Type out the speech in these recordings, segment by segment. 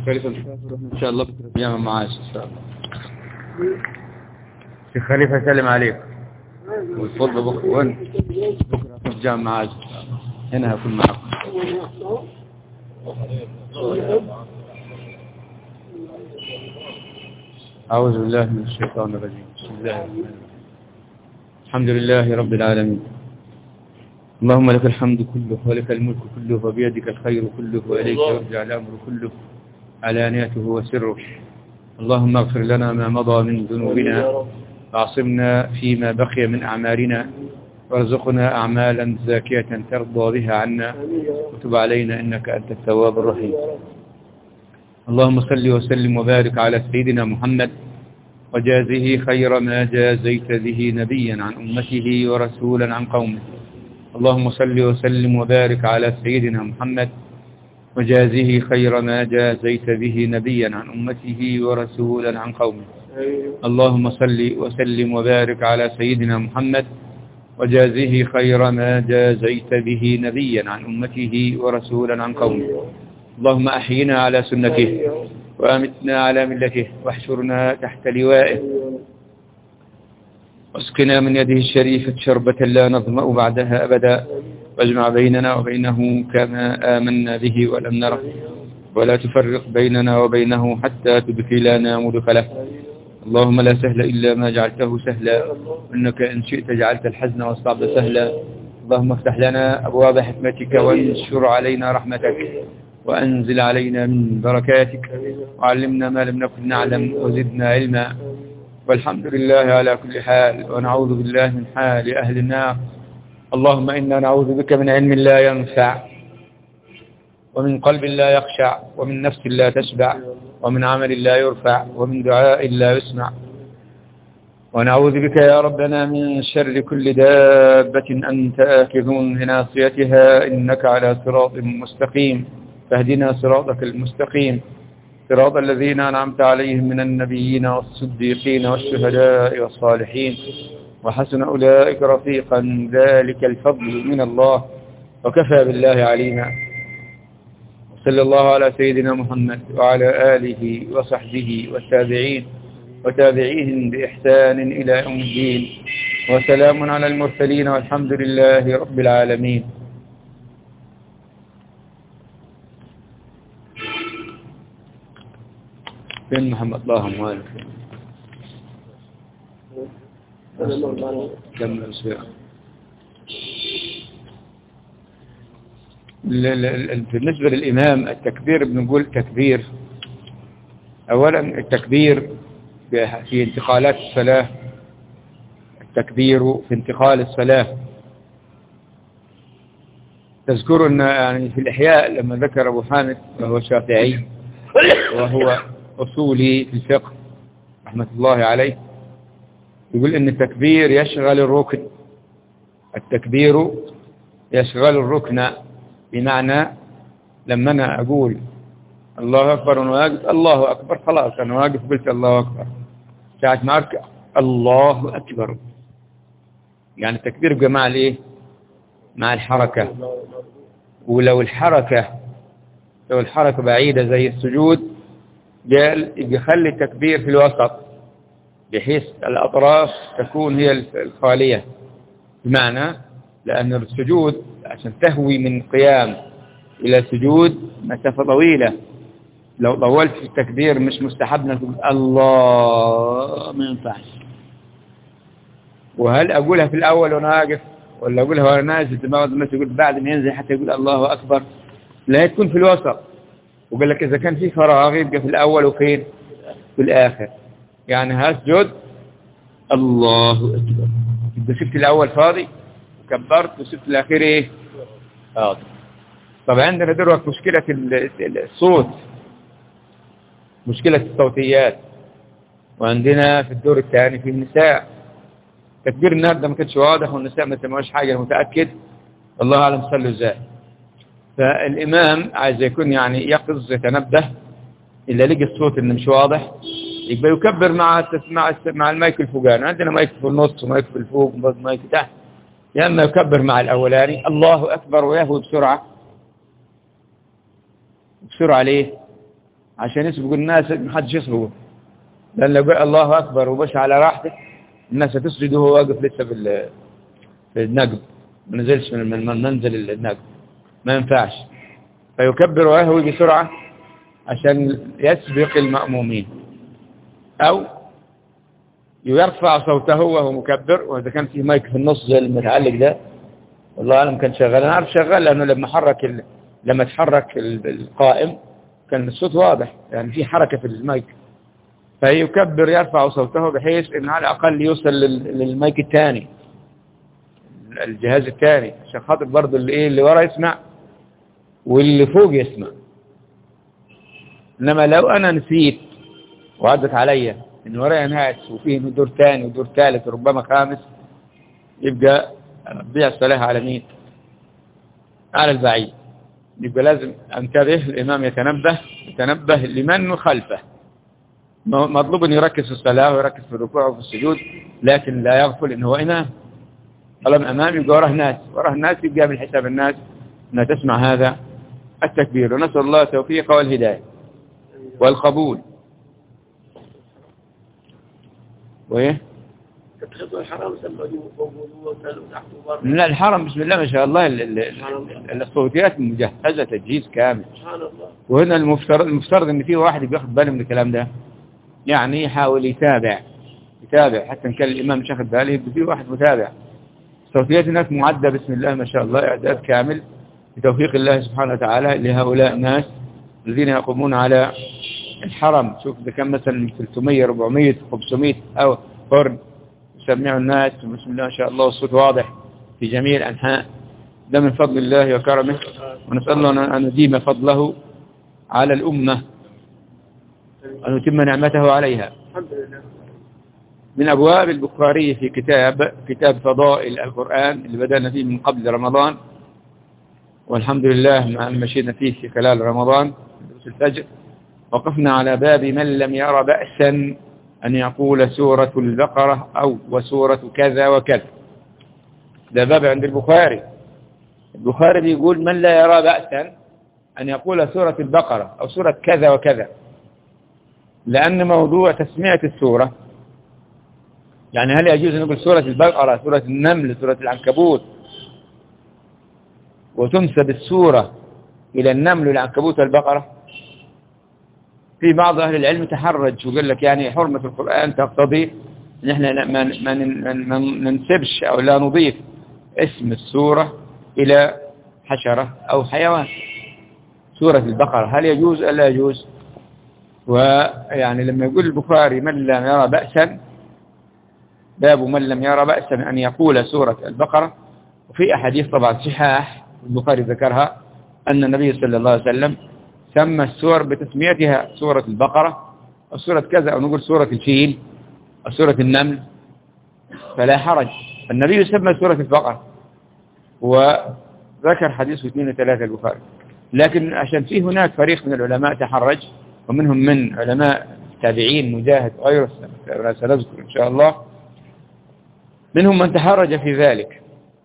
خليفة إن شاء الله بكرة أيام معاش إن شاء الله. شيخ خليفة سلم عليك والفضل بكرة وين بكرة في الجامعة معاش هنا هكون معكم. أعوذ بالله من الشيطان الرجيم. بسم الله الرحمن الرحيم. الحمد لله رب العالمين. اللهم لك الحمد كله ولك الملك كله وبيدك الخير كله وإليك يرجع الأمر كله علانيته وسره. اللهم اغفر لنا ما مضى من ذنوبنا وعصمنا فيما بقي من أعمالنا وارزقنا أعمالا زاكية ترضى بها عنا وتب علينا إنك أنت التواب الرحيم. اللهم صل وسلم وبارك على سيدنا محمد وجازه خير ما جازيت به نبيا عن أمته ورسولا عن قومه. اللهم صل وسلم وبارك على سيدنا محمد وجازه خير ما جازيت به نبيا عن أمته ورسولا عن قومه. اللهم صل وسلم وبارك على سيدنا محمد وجازه خير ما جازيت به نبيا عن أمته ورسولا عن قومه. اللهم أحينا على سنته وأمتنا على ملته واحشرنا تحت لوائه واسقنا من يده الشريفة شربة لا نظمأ بعدها أبدا واجمع بيننا وبينه كما آمنا به ولم نره ولا تفرق بيننا وبينه حتى تدخلنا مدخله. اللهم لا سهل إلا ما جعلته سهلا إنك إن شئت جعلت الحزن والصعب سهلا. اللهم افتح لنا أبواب حكمتك وانشر علينا رحمتك وأنزل علينا من بركاتك وعلمنا ما لم نكن نعلم وزدنا علما. والحمد لله على كل حال ونعوذ بالله من حال أهل النار. اللهم إنا نعوذ بك من علم لا ينفع ومن قلب لا يخشع ومن نفس لا تشبع ومن عمل لا يرفع ومن دعاء لا يسمع. ونعوذ بك يا ربنا من شر كل دابة أنت آخذ بناصيتها إنك على صراط مستقيم فاهدنا صراطك المستقيم صراط الذين أنعمت عليهم من النبيين والصديقين والشهداء والصالحين وحسن أولئك رفيقا ذلك الفضل من الله وكفى بالله علينا. صلى الله على سيدنا محمد وعلى آله وصحبه والتابعين وتابعيهم بإحسان إلى يوم الدين وسلام على المرسلين والحمد لله رب العالمين. فين محمد اللهم عليك كمل أسبوع. بالنسبة للإمام التكبير بنقول تكبير. أولا التكبير في انتقالات الصلاة. التكبير في انتقال الصلاة تذكر أن يعني في الإحياء لما ذكر أبو حامد وهو شافعي وهو أصولي في الفقه رحمة الله عليه يقول أن التكبير يشغل الركن. التكبير يشغل الركن بمعنى لما أنا أقول الله أكبر وأنا واقف الله أكبر خلاص أنا واقف قلت الله أكبر. ساعة ما أركع الله أكبر يعني التكبير بقى مع الإيه؟ مع الحركة. ولو الحركة بعيدة زي السجود قال يخلي التكبير في الوسط بحيث الأطراف تكون هي الخالية. بمعنى لأن السجود عشان تهوي من قيام إلى سجود مسافة طويلة. لو طولت في التكبير مش مستحب نقول الله ما ينفعش. وهل أقولها في الأول وأنا واقف ولا أقولها وأنا نازل زي ما الناس يقول بعد ما ينزل حتى يقول الله أكبر؟ لا تكون في الوسط. وقال لك إذا كان في فراغ يبقى في الأول وفين في الآخر. يعني هسجد الله أكبر يبقى سبت الأول فاضي وكبرت وسبت الأخير إيه فاضي. طبعا عندنا دلوقتي مشكلة الصوت مشكلة الصوتيات. وعندنا في الدور الثاني في النساء تكبير النهارده ما كانش واضح والنساء ما سمعوش حاجة متأكد والله أعلم صلوا ازاي. فالإمام عايز يكون يعني يقظ يتنبه إلا لقي الصوت إنه مش واضح يبقى يكبر مع المايك الفوقاني. عندنا مايك في النص ومايك في الفوق ومايك تحت. يا إما يكبر مع الأولاني الله أكبر ويهوي بسرعة ليه عشان يسبق الناس ما حدش يسبقه، لأن لو قال الله أكبر وبش على راحته الناس هتسجد وهو واقف لسه في النقب، ما نزلش من منزل النقب، ما ينفعش. فيكبر ويهوي بسرعة عشان يسبق المأمومين، أو يرفع صوته وهو مكبر، وإذا كان في مايك في النص زي المتعلق ده والله أعلم كان شغال، أنا عارف شغال لأنه لما تحرك القائم كان الصوت واضح، يعني في حركة في المايك، فيكبر يرفع صوته بحيث إن على الأقل يوصل للمايك الثاني، الجهاز الثاني، عشان خاطر برضه اللي ورا يسمع واللي فوق يسمع. إنما لو أنا نسيت وعدت عليا إن ورايا ناس وفيه دور ثاني ودور ثالث وربما خامس، يبقى أضيع الصلاة على مين؟ على البعيد. يبقى لازم انتبه، الإمام يتنبه لمن خلفه. مطلوب أن يركز في الصلاة ويركز في الركوع وفي السجود، لكن لا يغفل إنه هو إمام. طالما أمام يبقى وراه الناس يبقى من حساب الناس أنها تسمع هذا التكبير. ونسأل الله التوفيق والهداية والقبول. وإيه؟ لا الحرم بسم الله ما شاء الله الصوتيات مجهزة تجهيز كامل. وهنا المفترض ان فيه واحد بياخد باله من الكلام ده، يعني يحاول يتابع حتى ان كان الامام مش واخد باله يبقى فيه واحد متابع. صوتيات الناس معدة بسم الله ما شاء الله اعداد كامل بتوفيق الله سبحانه وتعالى لهؤلاء الناس الذين يقومون على الحرم. شوف ده كان مثلا 300 400 500 او فرد يسمعوا الناس بسم الله ما شاء الله، والصوت واضح في جميع الأنحاء. ده من فضل الله وكرمه، ونسأل الله أن نديم فضله على الأمة، أن يتم نعمته عليها. من أبواب البخاري في كتاب فضائل القرآن اللي بدأنا فيه من قبل رمضان، والحمد لله مع مشينا فيه في خلال رمضان دروس الفجر. وقفنا على باب من لم يرى بأسا أن يقول سورة البقرة أو وسورة كذا وكذا. ده باب عند البخاري بيقول من لا يرى بأسا أن يقول سورة البقرة أو سورة كذا وكذا، لأن موضوع تسمية السورة، يعني هل يجوز أن نقول سورة البقرة، سورة النمل، سورة العنكبوت، وتنسب السورة إلى النمل والعنكبوت والبقرة؟ في بعض أهل العلم تحرج وقال لك يعني حرمة القرآن تقتضي أن احنا ما ننسبش أو لا نضيف اسم السورة إلى حشرة أو حيوان. سورة البقرة هل يجوز أو لا يجوز؟ ويعني لما يقول البخاري من لم يرى بأسا، باب من لم يرى بأسا أن يقول سورة البقرة. وفي أحاديث طبعا صحاح البخاري ذكرها أن النبي صلى الله عليه وسلم سمى السور بتسميتها سورة البقرة أو سورة كذا، أو نقول سورة الفيل أو سورة النمل، فلا حرج. النبي يسمى سورة البقرة، وذكر حديث 2 و3 البخاري. لكن عشان في هناك فريق من العلماء تحرج، ومنهم من علماء تابعين مجاهد وغيره سنذكر إن شاء الله، منهم من تحرج في ذلك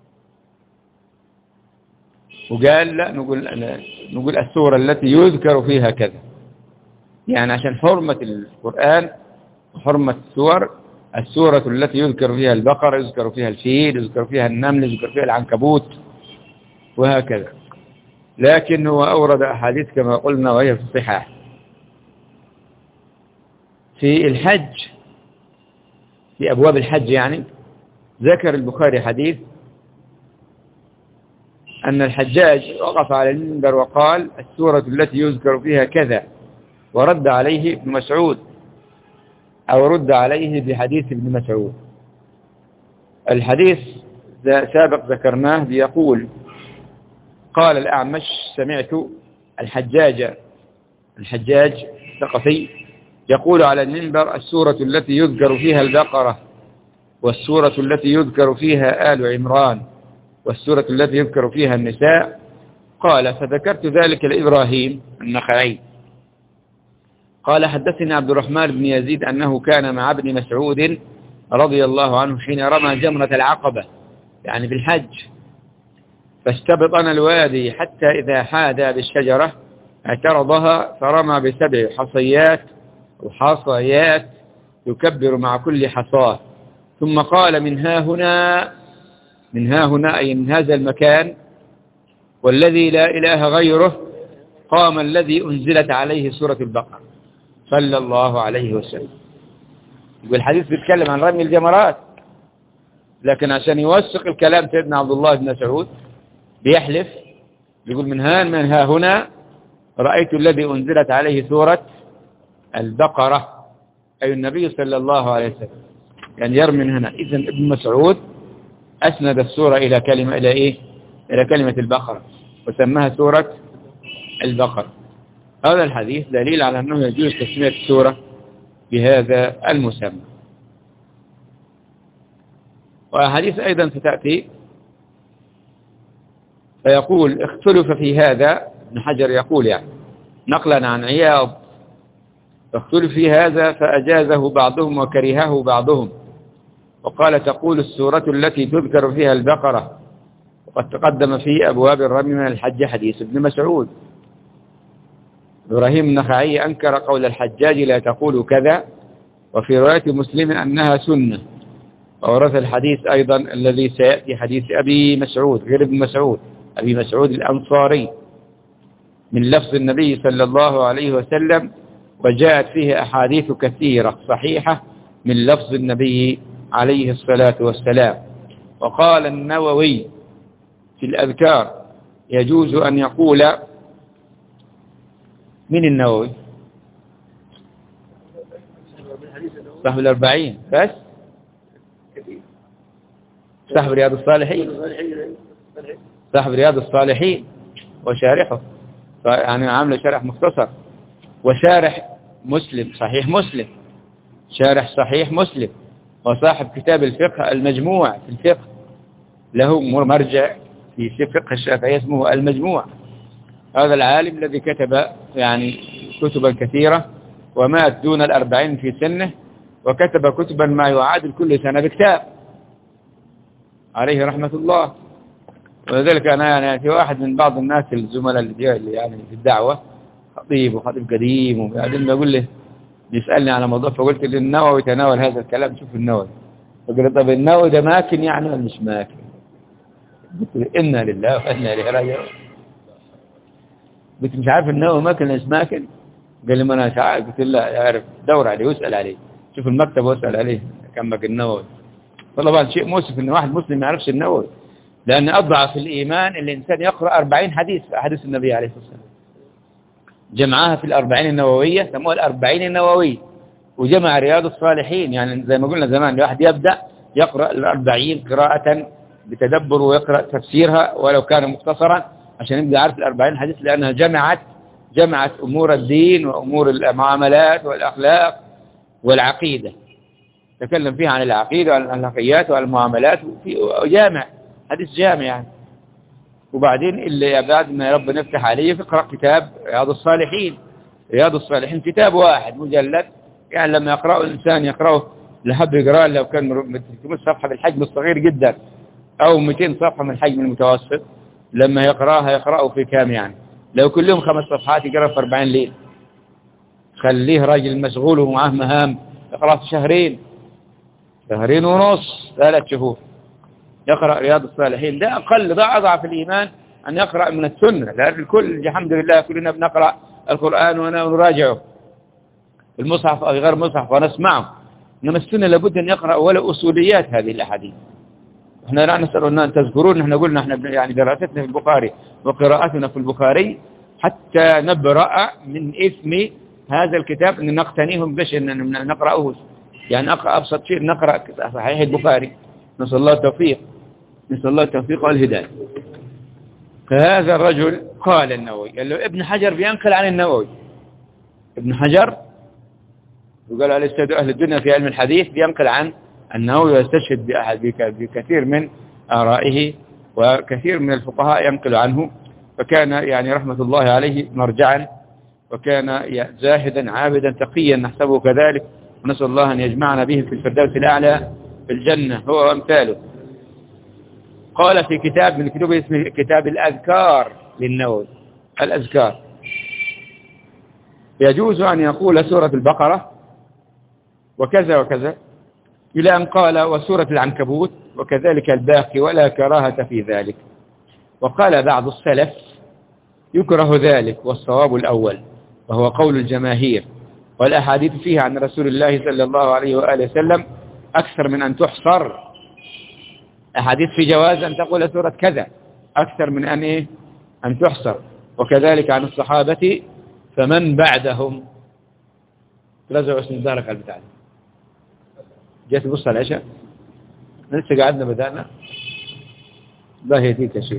وقال لا نقول السورة التي يذكر فيها كذا، يعني عشان حرمة القرآن وحرمة السورة التي يذكر فيها البقرة، يذكر فيها الفيل، يذكر فيها النمل، يذكر فيها العنكبوت وهكذا. لكن هو أورد أحاديث كما قلنا وهي في الصحاح. في الحج، في أبواب الحج يعني، ذكر البخاري حديث أن الحجاج وقف على المنبر وقال السورة التي يذكر فيها كذا، ورد عليه ابن مسعود أو رد عليه بحديث ابن مسعود. الحديث سابق ذكرناه بيقول قال الأعمش سمعت الحجاج الثقفي يقول على المنبر السورة التي يذكر فيها البقرة، والسورة التي يذكر فيها آل عمران، والسورة التي يذكر فيها النساء. قال فذكرت ذلك لإبراهيم النخعي قال حدثني عبد الرحمن بن يزيد أنه كان مع ابن مسعود رضي الله عنه حين رمى جمرة العقبة يعني بالحج، فاستبطن الوادي حتى إذا حاذى بالشجرة اعترضها فرمى ب7 حصيات وحصيات يكبر مع كل حصاة، ثم قال من ها هنا أي من هذا المكان والذي لا إله غيره قام الذي أنزلت عليه سورة البقرة صلى الله عليه وسلم. يقول الحديث بيتكلم عن رمي الجمرات، لكن عشان يوثق الكلام سيدنا عبد الله بن مسعود بيحلف، يقول من ها هنا رأيت الذي أنزلت عليه سورة البقرة، أي النبي صلى الله عليه وسلم، يعني يرمي من هنا. إذن ابن مسعود أسند السورة إلى كلمة إلى كلمة البقرة وسماها سورة البقرة. هذا الحديث دليل على أنه يجوز تسمية السورة بهذا المسمى. وحديث أيضا ستأتي فيقول اختلف في هذا، ابن حجر يقول يعني نقلا عن عياض، اختلف في هذا فأجازه بعضهم وكرهه بعضهم، وقال تقول السورة التي تذكر فيها البقرة، وقد تقدم في أبواب الرمي من الحج حديث ابن مسعود. إبراهيم النخعي أنكر قول الحجاج لا تقول كذا، وفي رواية مسلم أنها سنة، وورث الحديث أيضا الذي سيأتي حديث أبي مسعود غير ابن مسعود، أبي مسعود الأنصاري من لفظ النبي صلى الله عليه وسلم، وجاءت فيه أحاديث كثيرة صحيحة من لفظ النبي عليه الصلاة والسلام. وقال النووي في الأذكار يجوز أن يقول، من النووي صاحب 40 بس، صاحب رياض الصالحين، صاحب رياض الصالحين وشارحه، يعني عامل شرح مختصر، وشارح مسلم صحيح مسلم، شارح صحيح مسلم، وصاحب كتاب الفقه المجموع في الفقه، له مرجع في فقه الشافعي اسمه المجموع. هذا العالم الذي كتب يعني كتبا كثيرة ومات دون 40 في سنه، وكتب كتبا ما يعادل كل سنة بكتاب عليه رحمة الله. ولذلك أنا يعني في واحد من بعض الناس الزملاء اللي يعني في الدعوة خطيب وخطيب قديم، وبعدين بيقول لي بيسألني على موضوع، فقلت لي النووي تناول هذا الكلام، شوف النووي. فقلت له طب النووي ده ماكن يعني ولا مش ماكن؟ قلت له إنا لله وإنا إليه راجعون. قلت مش عارف النووي ماكن ولا مش ماكن؟ قال لي ما أنا مش عارف. قلت له لا عارف، دور عليه واسأل عليه، شوف المكتب واسأل عليه كم ماكن النووي. طبعا شيء مؤسف إن واحد مسلم ما يعرفش النووي، لأن أضعف الإيمان الإنسان يقرأ 40 حديث في أحاديث النبي عليه الصلاة والسلام، جمعها في 40 النووية، سموها 40 النووي، وجمع رياض الصالحين. يعني زي ما قلنا زمان الواحد يبدأ يقرأ 40 قراءة بتدبر ويقرأ تفسيرها ولو كان مختصرا، عشان يبدأ عارف 40 حديث، لأنها جمعت أمور الدين وأمور المعاملات والأخلاق والعقيدة، تكلم فيها عن العقيدة وعن الأخلاقيات وعن المعاملات، وجامع حديث جامع يعني. وبعدين اللي بعد ما رب نفتح عليه فقرأ كتاب رياض الصالحين. رياض الصالحين كتاب واحد مجلد، يعني لما يقرأه الإنسان يقرأه لحد يقرأه لو كان 300 صفحة بالحجم الصغير جدا أو 200 صفحة من الحجم المتوسط، لما يقرأه في كام يعني؟ لو كل يوم 5 صفحات يقرأ في 40 ليل، خليه راجل مشغول ومعاه مهام، يقرأ في شهرين ونص 3 شهور يقرأ رياض الصالحين. ده أقل، ده أضعف الإيمان أن يقرأ من السنة، لأن الكل الحمد لله كلنا بنقرأ القرآن ونراجعه المصحف أو غير مصحف ونسمعه، إنما السنة لابد أن يقرأ ولا أصوليات هذه الأحاديث. احنا لا نسأل أن تذكرون، احنا قلنا احنا يعني دراستنا في البخاري وقراءتنا في البخاري حتى نبرأ من إثم هذا الكتاب أن نقتنيهم بش أن نقرأه، يعني أبسط شيء نقرأ صحيح البخاري، نسأل الله التوفيق، نسأل الله التوفيق والهداية. فهذا الرجل قال النووي، قال له ابن حجر بينقل عن النووي، ابن حجر وقال عليه السيد أهل الدنيا في علم الحديث بينقل عن النووي ويستشهد بكثير من آرائه، وكثير من الفقهاء ينقل عنه، فكان يعني رحمة الله عليه مرجعا، وكان زاهدا عابدا تقيا نحسبه كذلك، ونسأل الله أن يجمعنا به في الفردوس الأعلى في الجنة هو وأمثاله. قال في كتاب من كتبه اسمه كتاب الأذكار للنووي، الأذكار، يجوز أن يقول سورة البقرة وكذا وكذا إلى أن قال وسورة العنكبوت وكذلك الباقي ولا كراهة في ذلك. وقال بعض السلف يكره ذلك، والصواب الأول وهو قول الجماهير، والأحاديث فيها عن رسول الله صلى الله عليه وآله وسلم أكثر من أن تحصر. أحاديث في جواز أن تقول سورة كذا أكثر من أن تحصر، وكذلك عن الصحابة فمن بعدهم. رجعوا اسم الدارك على البتاع. جيت تبص على العشاء لسه قعدنا بدأنا لا يهديك شيء.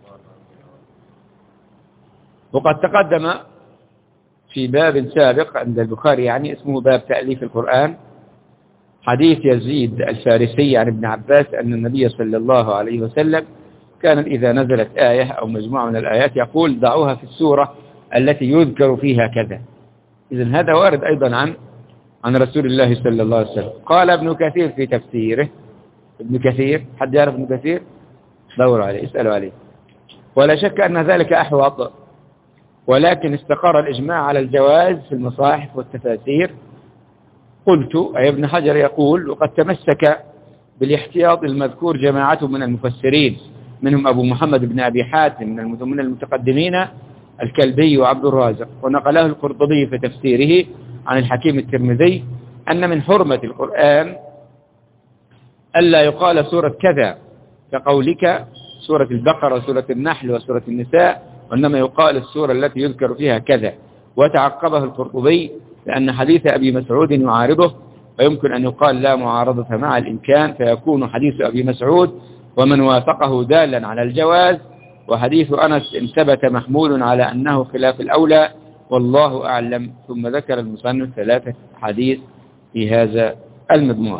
وقد تقدم في باب سابق عند البخاري يعني اسمه باب تأليف القرآن حديث يزيد الفارسي عن ابن عباس أن النبي صلى الله عليه وسلم كان إذا نزلت آية أو مجموعة من الآيات يقول ضعوها في السورة التي يذكر فيها كذا. إذن هذا وارد أيضا عن رسول الله صلى الله عليه وسلم. قال ابن كثير في تفسيره، ابن كثير حد يعرف ابن كثير؟ دوروا عليه اسألوا عليه. ولا شك أن ذلك أحوط، ولكن استقر الإجماع على الجواز في المصاحف والتفاسير. قلت أي ابن حجر يقول وقد تمسك بالاحتياط المذكور جماعة من المفسرين منهم أبو محمد بن أبي حاتم من المتقدمين الكلبي وعبد الرازق، ونقله القرطبي في تفسيره عن الحكيم الترمذي أن من حرمة القرآن ألا يقال سورة كذا كقولك سورة البقرة وسورة النحل وسورة النساء، وإنما يقال السورة التي يذكر فيها كذا. وتعقبه القرطبي لأن حديث أبي مسعود يعارضه، ويمكن أن يقال لا معارضة مع الإمكان، فيكون حديث أبي مسعود ومن وافقه دالا على الجواز، وحديث أنس إن ثبت محمول على أنه خلاف الأولى، والله أعلم. ثم ذكر المصنف 3 حديث في هذا المجموع.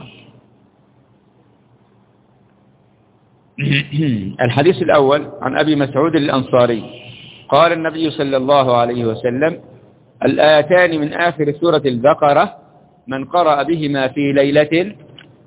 الحديث الأول عن أبي مسعود الأنصاري قال النبي صلى الله عليه وسلم الآيتان من آخر سورة البقرة من قرأ بهما في ليلة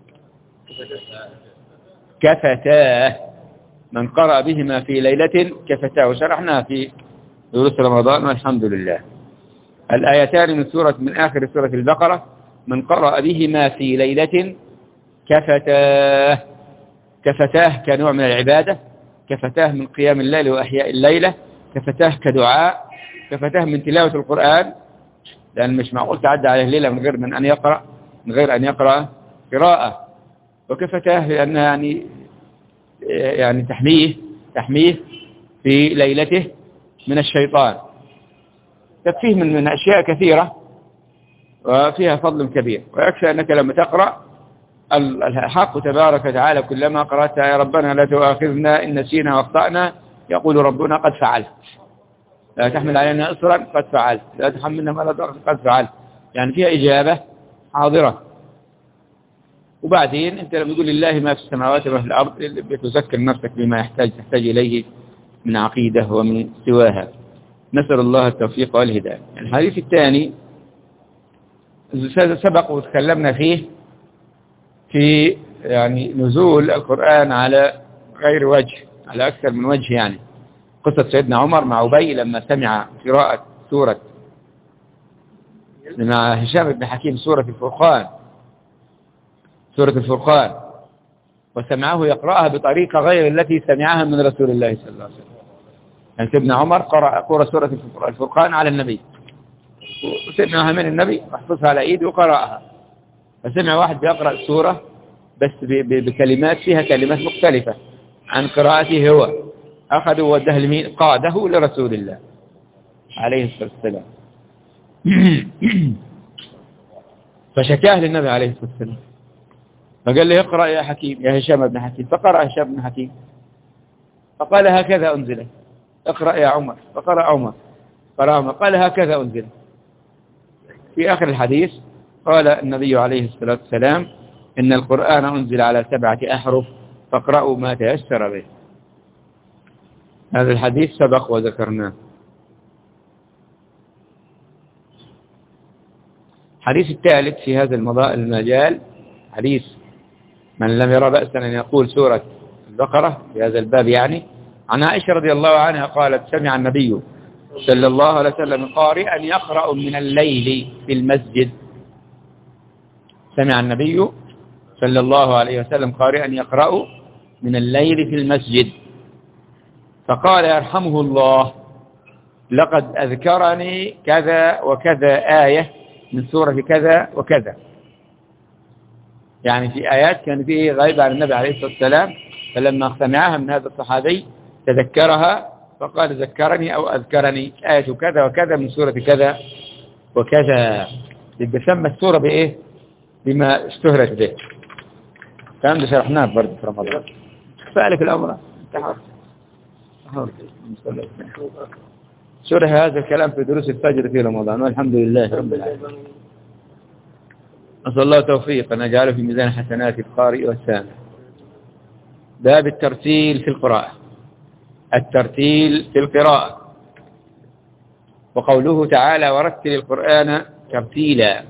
كفتاه، من قرأ بهما في ليلة كفتاه، وشرحناها في دروس رمضان والحمد لله. الآيتان من آخر سورة البقرة من قرأ بهما في ليلة كفتاه. كفتاه كنوع من العبادة، كفتاه من قيام الليل وأحياء الليلة، كفتاه كدعاء، كفتاه من تلاوة القرآن، لأن مش معقول تعدى عليه ليلة من غير أن يقرأ قراءة. وكفتاه لأنها يعني تحميه في ليلته من الشيطان. تكفيه من أشياء كثيرة وفيها فضل كبير. ويكفي أنك لما تقرأ الحق تبارك وتعالى كلما قرأتها يا ربنا لا تؤاخذنا إن نسينا واخطأنا، يقول ربنا قد فعلت، لا تحمل علينا إصرا قد فعلت، لا تحملنا ما لا طاقة قد فعلت، يعني فيها إجابة حاضرة. وبعدين أنت لما تقول لله ما في السماوات وما في الأرض بتذكر نفسك بما تحتاج إليه من عقيدة ومن سواها. نسأل الله التوفيق والهداية. الحديث الثاني سبق وتكلمنا فيه في يعني نزول القرآن على غير وجه، على أكثر من وجه، يعني قصة سيدنا عمر مع أبي لما سمع قراءة مع هشام بن حكيم سورة الفرقان، وسمعه يقرأها بطريقة غير التي سمعها من رسول الله صلى الله عليه وسلم. يعني سيدنا عمر قرأ سورة الفرقان على النبي، وسمعها من النبي وحفظها على إيده وقرأها. فسمع واحد بيقرأ السورة بس بكلمات فيها كلمات مختلفة عن قراءته هو، أخذه ووداه لمين؟ قاده لرسول الله عليه الصلاة والسلام. فشكاه للنبي عليه الصلاة والسلام، فقال له اقرأ يا حكيم يا هشام بن حكيم، فقرأ هشام بن حكيم فقال هكذا أنزل. اقرأ يا عمر، فقرأ عمر، قال هكذا أنزل. في آخر الحديث قال النبي عليه الصلاة والسلام إن القرآن أنزل على 7 أحرف فاقرأوا ما تيسر به. هذا الحديث سبق وذكرناه. الحديث الثالث في هذا المجال حديث من لم يرى بأسا أن يقول سورة البقرة في هذا الباب، يعني عن عائشة رضي الله عنها قالت سمع النبي صلى الله عليه وسلم قارئا يقرأ من الليل في المسجد. سمع النبي صلى الله عليه وسلم قارئا يقرأ من الليل في المسجد، فقال يرحمه الله: لقد أذكرني كذا وكذا آية من سورة كذا وكذا. يعني في آيات كان فيه غيب عن النبي عليه الصلاة والسلام، فلما سمعها من هذا الصحابي تذكرها فقال: ذكرني أو أذكرني آية كذا وكذا من سورة كذا وكذا. يبقى سمى السورة بإيه؟ بما اشتهرت به. كان ده شرحناه برضه في رمضان. فالك الأمر شرح هذا الكلام في دروس الفجر في رمضان، والحمد لله رب العالمين. أسأل الله توفيق أن أجعله في ميزان حسنات القارئ والسامع. باب الترتيل في القراءة. الترتيل في القراءة، وقوله تعالى: ورتل القرآن ترتيلا،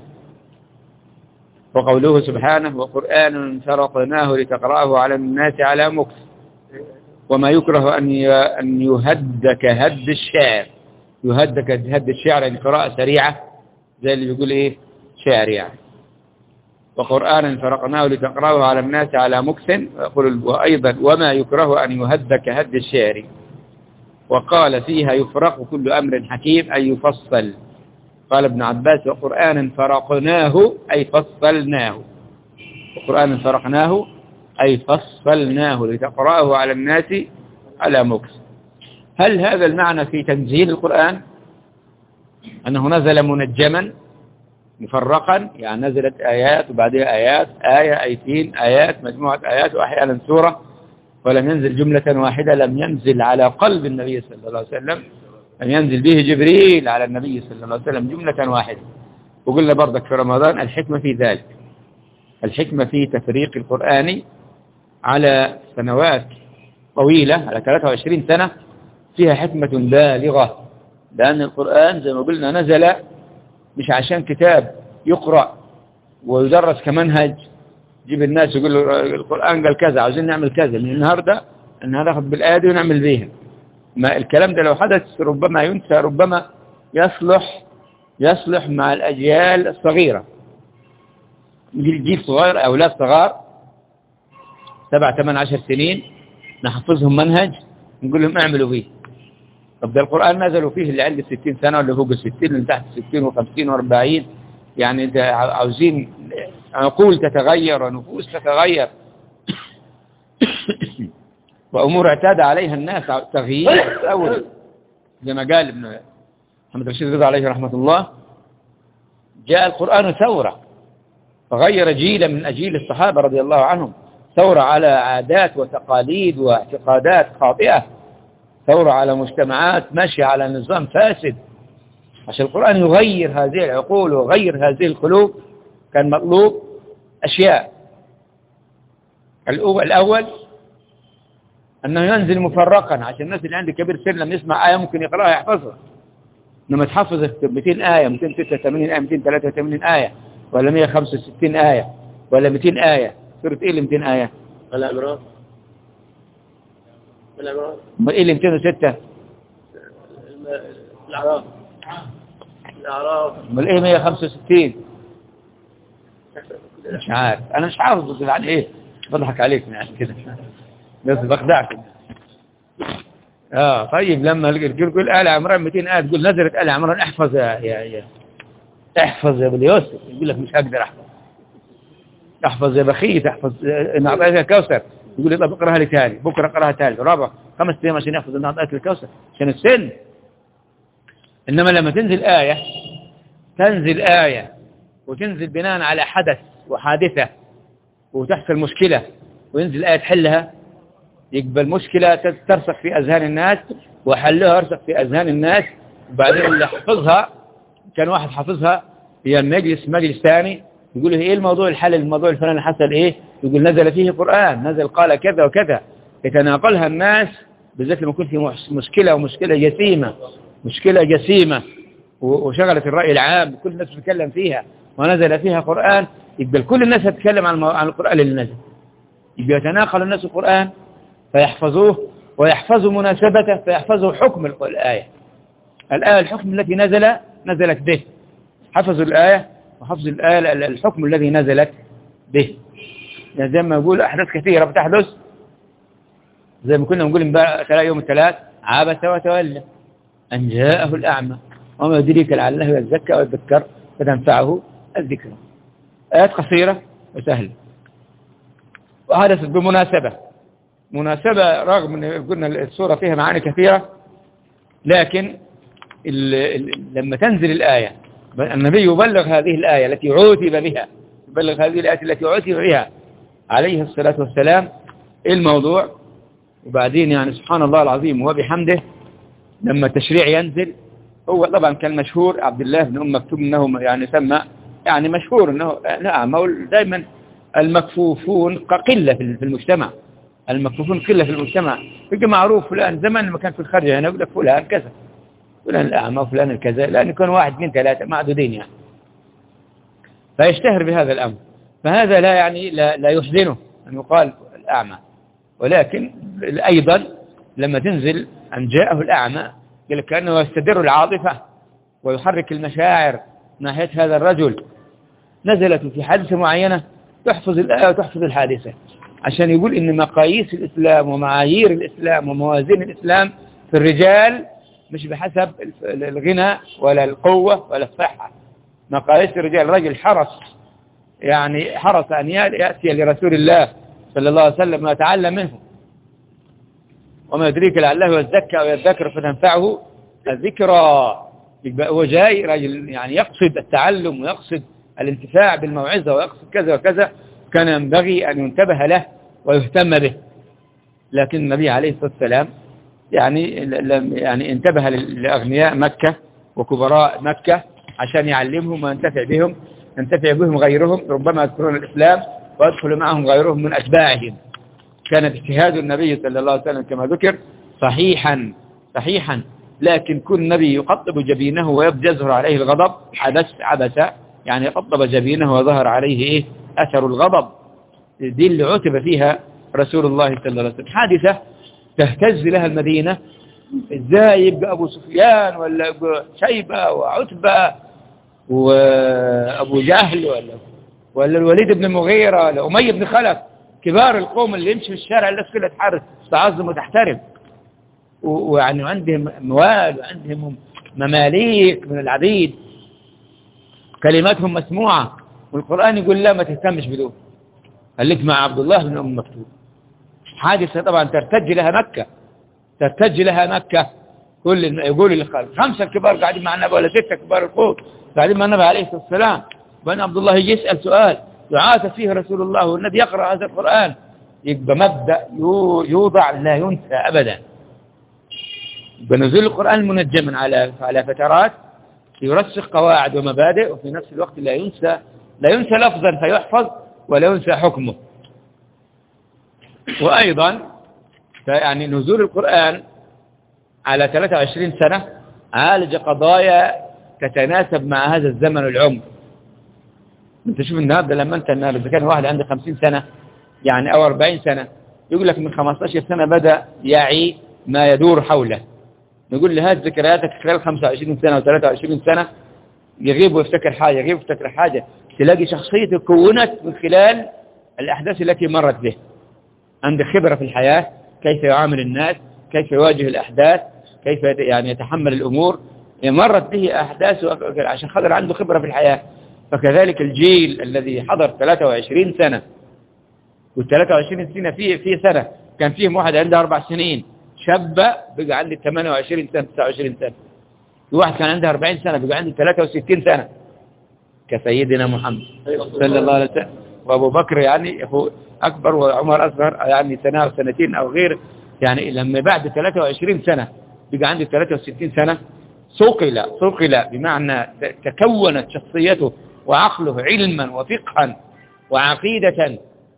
وقوله سبحانه: وقرآن فرقناه لتقرأه على الناس على مكث، وما يكره أن يهد كهد الشعر. يهد كهد الشعر يعني قراءة سريعة زي اللي بيقول إيه شعر يعني. وقرآن فرقناه لتقرأه على الناس على مكث، وأيضا وما يكره أن يهد كهد الشعر. وقال فيها: يفرق كل أمر حكيم أي يفصل. قال ابن عباس: وقرآن فرقناه أي فصلناه. وقرآن فرقناه أي فصلناه لتقرأه على الناس على مكث. هل هذا المعنى في تنزيل القرآن أنه نزل منجما مفرقا، يعني نزلت آيات وبعدها آيات، آية آيتين آيات مجموعة آيات وأحيانا سورة، ولم ينزل جملة واحدة؟ لم ينزل على قلب النبي صلى الله عليه وسلم، لم ينزل به جبريل على النبي صلى الله عليه وسلم جملة واحدة. وقلنا برضك في رمضان الحكمة في ذلك، الحكمة في تفريق القرآن على سنوات طويلة، على 23 سنة، فيها حكمة بالغة. لأن القرآن زي ما قلنا نزل مش عشان كتاب يقرأ ويدرس كمنهج، جيب الناس يقول له القرآن قال كذا عاوزين نعمل كذا من النهاردة ناخذ بالآية دي ونعمل بيها. ما الكلام ده لو حدث ربما ينسى، ربما يصلح مع الأجيال الصغيرة، جيل صغير، أولاد صغار 7 8 10 سنين، نحفظهم منهج نقول لهم اعملوا بيه. طب ده القرآن نزلوا فيه اللي عند 60 سنة واللي فوق 60 اللي تحت 60 و50 و40، يعني انت عاوزين عقول تتغير ونفوس تتغير وأمور اعتاد عليها الناس تغيير أول، زي ما قال ابن محمد رشيد رضا عليه رحمة الله: جاء القرآن ثورة فغير جيلا من أجيل الصحابة رضي الله عنهم، ثورة على عادات وتقاليد واعتقادات خاطئة، ثورة على مجتمعات ماشية على نظام فاسد. عشان القرآن يغير هذه العقول ويغير هذه القلوب كان مطلوب أشياء. الأول أنه ينزل مفرقا عشان الناس اللي عنده كبير سن لما يسمع آية ممكن يقرأها يحفظها، لما تحفظ 200 آية 286 آية 283 آية ولا 165 آية ولا 200 آية، سورة إيه اللي 200 آية؟ العمران. ما إيه اللي 206؟ الأعراف. ما إيه 165؟ مش عارف، أنا مش عارف بقول عن إيه، بضحك عليكم يعني كده بس بخدعكم. طيب لما تقول آل عمران 200 آية تقول نزلت آل عمران احفظ يا احفظ يا ابو يوسف، يقول لك مش هقدر احفظ يا بخيت، احفظ نعطيك الكوثر، يقول لي طب اقراها لي تاني، بكره اقراها تاني رابع 5 ايام عشان يحفظ نعطيك الكوثر عشان السن. انما لما تنزل آية وتنزل بناء على حدث وحادثة وتحصل مشكلة وينزل آية تحلها، يقبل مشكلة ترسخ في أذهان الناس وحلها يرسخ في أذهان الناس، وبعدين اللي حفظها كان واحد حفظها هي مجلس ثاني يقول له ايه الموضوع الحل الموضوع الفلاني حصل ايه، يقول نزل فيه قرآن، نزل قال كذا وكذا، يتناقلها الناس بالذات لما يكون في مشكلة جسيمة وشغلت الرأي العام كل الناس بتتكلم فيها ونزل فيها قرآن، يقبل كل الناس تتكلم عن القرآن اللي نزل، يبقى يتناقل الناس القرآن فيحفظوه ويحفظوا مناسبته فيحفظوا حكم الآية. الآية الحكم التي نزلت به، حفظوا الآية وحفظ الآية الحكم الذي نزلت به. يعني زي ما يقول أحداث كثيرة بتحدث، زي ما كنا نقول يوم الثلاث عبس وتولى أن جاءه الأعمى وما يدريك لعله يزكى ويذكر فتنفعه الذكرى. آيات قصيرة وسهلة، وحدثت مناسبة رغم أن قلنا السورة فيها معاني كثيرة، لكن لما تنزل الآية النبي يبلغ هذه الآية التي عوتب بها، يبلغ هذه الآية التي عوتب بها عليه الصلاة والسلام الموضوع. وبعدين يعني سبحان الله العظيم وبحمده لما التشريع ينزل، هو طبعا كان مشهور عبد الله بن أم مكتوم أنه يعني سمى يعني مشهور أنه دائما المكفوفون قلة في المجتمع، المكفوفون قلة في المجتمع. يبقى معروف فلان زمان لما كان في الخارج هنا يقول لك فلان كذا، فلان الأعمى وفلان الكذا، لأن يكون 1 2 3 معدودين يعني، فيشتهر بهذا الأمر. فهذا لا يعني لا يحزنه أن يقال الأعمى، ولكن أيضا لما تنزل أن جاءه الأعمى قال كأنه يستدر العاطفة ويحرك المشاعر ناحية هذا الرجل. نزلت في حادثة معينة تحفظ الآية وتحفظ الحادثة، عشان يقول إن مقاييس الإسلام ومعايير الإسلام وموازين الإسلام في الرجال مش بحسب الغنى ولا القوة ولا الصحة. مقاييس الرجال، رجل حرص أن يأتي لرسول الله صلى الله عليه وسلم ويتعلم منه، وما يدريك لعله يزكى ويذكر فتنفعه الذكرى. يبقى هو جاي راجل يعني يقصد التعلم ويقصد الانتفاع بالموعظة ويقصد كذا وكذا، كان ينبغي أن ينتبه له ويهتم به. لكن النبي عليه الصلاة والسلام يعني انتبه لأغنياء مكة وكبراء مكة عشان يعلمهم وينتفع بهم، ينتفع بهم غيرهم، ربما يذكرون الإسلام ويدخل معهم غيرهم من أتباعهم. كان اجتهاد النبي صلى الله عليه وسلم كما ذكر صحيحا، لكن كل نبي يقطب جبينه ويظهر عليه الغضب، عبس يعني قطب جبينه وظهر عليه أثر الغضب. دي اللي عتب فيها رسول الله صلى الله عليه وسلم. حادثة تهتز لها المدينة، ازاي يبقى أبو سفيان ولا أبو شيبة وعتبة وأبو جهل ولا الوليد بن المغيرة ولا أمية بن خلف، كبار القوم اللي يمشي في الشارع الناس كلها تعظم وتحترم، ويعني عندهم أموال وعندهم مماليك من العبيد، كلماتهم مسموعة، والقرآن يقول لا ما تهتمش بدون، خليك مع عبد الله بن أم مكتوم. حادثة طبعا ترتج لها مكة. كل يقول الخالق 5 كبار قاعدين مع النبي ولا 6 كبار القوم قاعدين مع النبي عليه الصلاة والسلام، بن عبد الله يجي يسأل سؤال يعاتب فيه رسول الله والنبي يقرأ هذا القرآن، يبقى مبدأ يوضع لا ينسى أبدا. بنزول القرآن منجما على فترات يرسخ قواعد ومبادئ، وفي نفس الوقت لا ينسى لفظا فيحفظ ولا ينسى حكمه. وأيضا يعني نزول القرآن على 23 سنة عالج قضايا تتناسب مع هذا الزمن والعمر. انت شوف النهارده لما انت النهارده كان واحد عنده 50 سنة يعني او 40 سنة يقول لك من 15 سنة بدأ يعي ما يدور حوله، نقول له هات ذكرياتك خلال 25 سنة و23 سنة، يغيب ويفتكر حاجة، تلاقي شخصيته كونت من خلال الأحداث التي مرت به. عنده خبرة في الحياة، كيف يعامل الناس، كيف يواجه الأحداث، كيف يعني يتحمل الأمور، مرت به أحداث عشان خاطر عنده خبرة في الحياة. فكذلك الجيل الذي حضر 23 سنة وال23 سنة في سنة كان فيهم واحد عنده 4 سنين شاب بقى عنده 28 سنة 29 سنة، واحد كان عنده 40 سنة بقى عنده 63 سنة كسيدنا محمد صلى الله عليه وسلم. وأبو بكر يعني هو أكبر وعمر أصغر يعني سنة أو سنتين أو غير، يعني لما بعد 23 سنة بقى عنده 63 سنة صقل بمعنى تكونت شخصيته وعقله علما وفقها وعقيدة